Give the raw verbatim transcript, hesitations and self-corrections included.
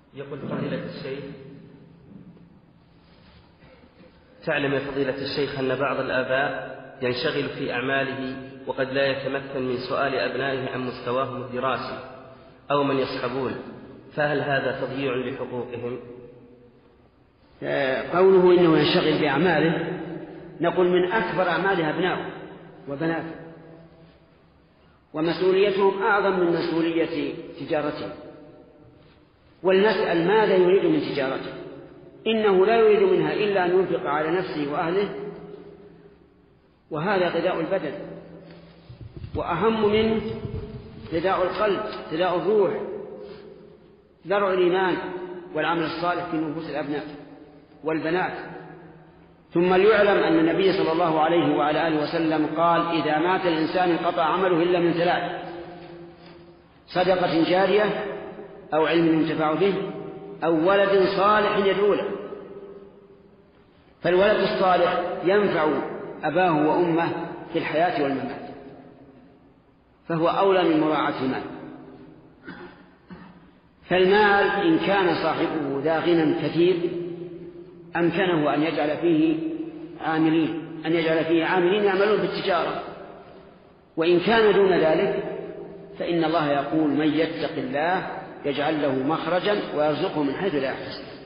يقول فضيلة الشيخ: تعلم يا فضيلة الشيخ أن بعض الآباء ينشغل في أعماله وقد لا يتمكن من سؤال أبنائه عن مستواهم الدراسي أو من يصحبون، فهل هذا تضييع لحقوقهم؟ قوله إنه ينشغل بأعماله، نقول من أكبر أعماله أبناؤه وبناته، ومسؤوليتهم أعظم من مسؤولية تجارته. ولنسأل ماذا يريد من تجارته؟ إنه لا يريد منها إلا أن ينفق على نفسه وأهله، وهذا غذاء البدن، وأهم منه غذاء القلب، غذاء الروح، زرع الإيمان والعمل الصالح في نفوس الأبناء والبنات. ثم ليعلم أن النبي صلى الله عليه وعلى آله وسلم قال: إذا مات الإنسان انقطع عمله إلا من ثلاث: صدقة جارية، أو علم ينتفع به، أو ولد صالح يدعو له. فالولد الصالح ينفع أباه وأمه في الحياة والممات، فهو أولى من مراعاة المال. فالمال إن كان صاحبه ذا غنى كثير أمكنه أن يجعل فيه عاملين أن يجعل فيه عاملين يعملون بالتجارة، وإن كان دون ذلك فإن الله يقول: من يتق الله يجعل له مخرجا ويرزقه من حيث لا يحتسب.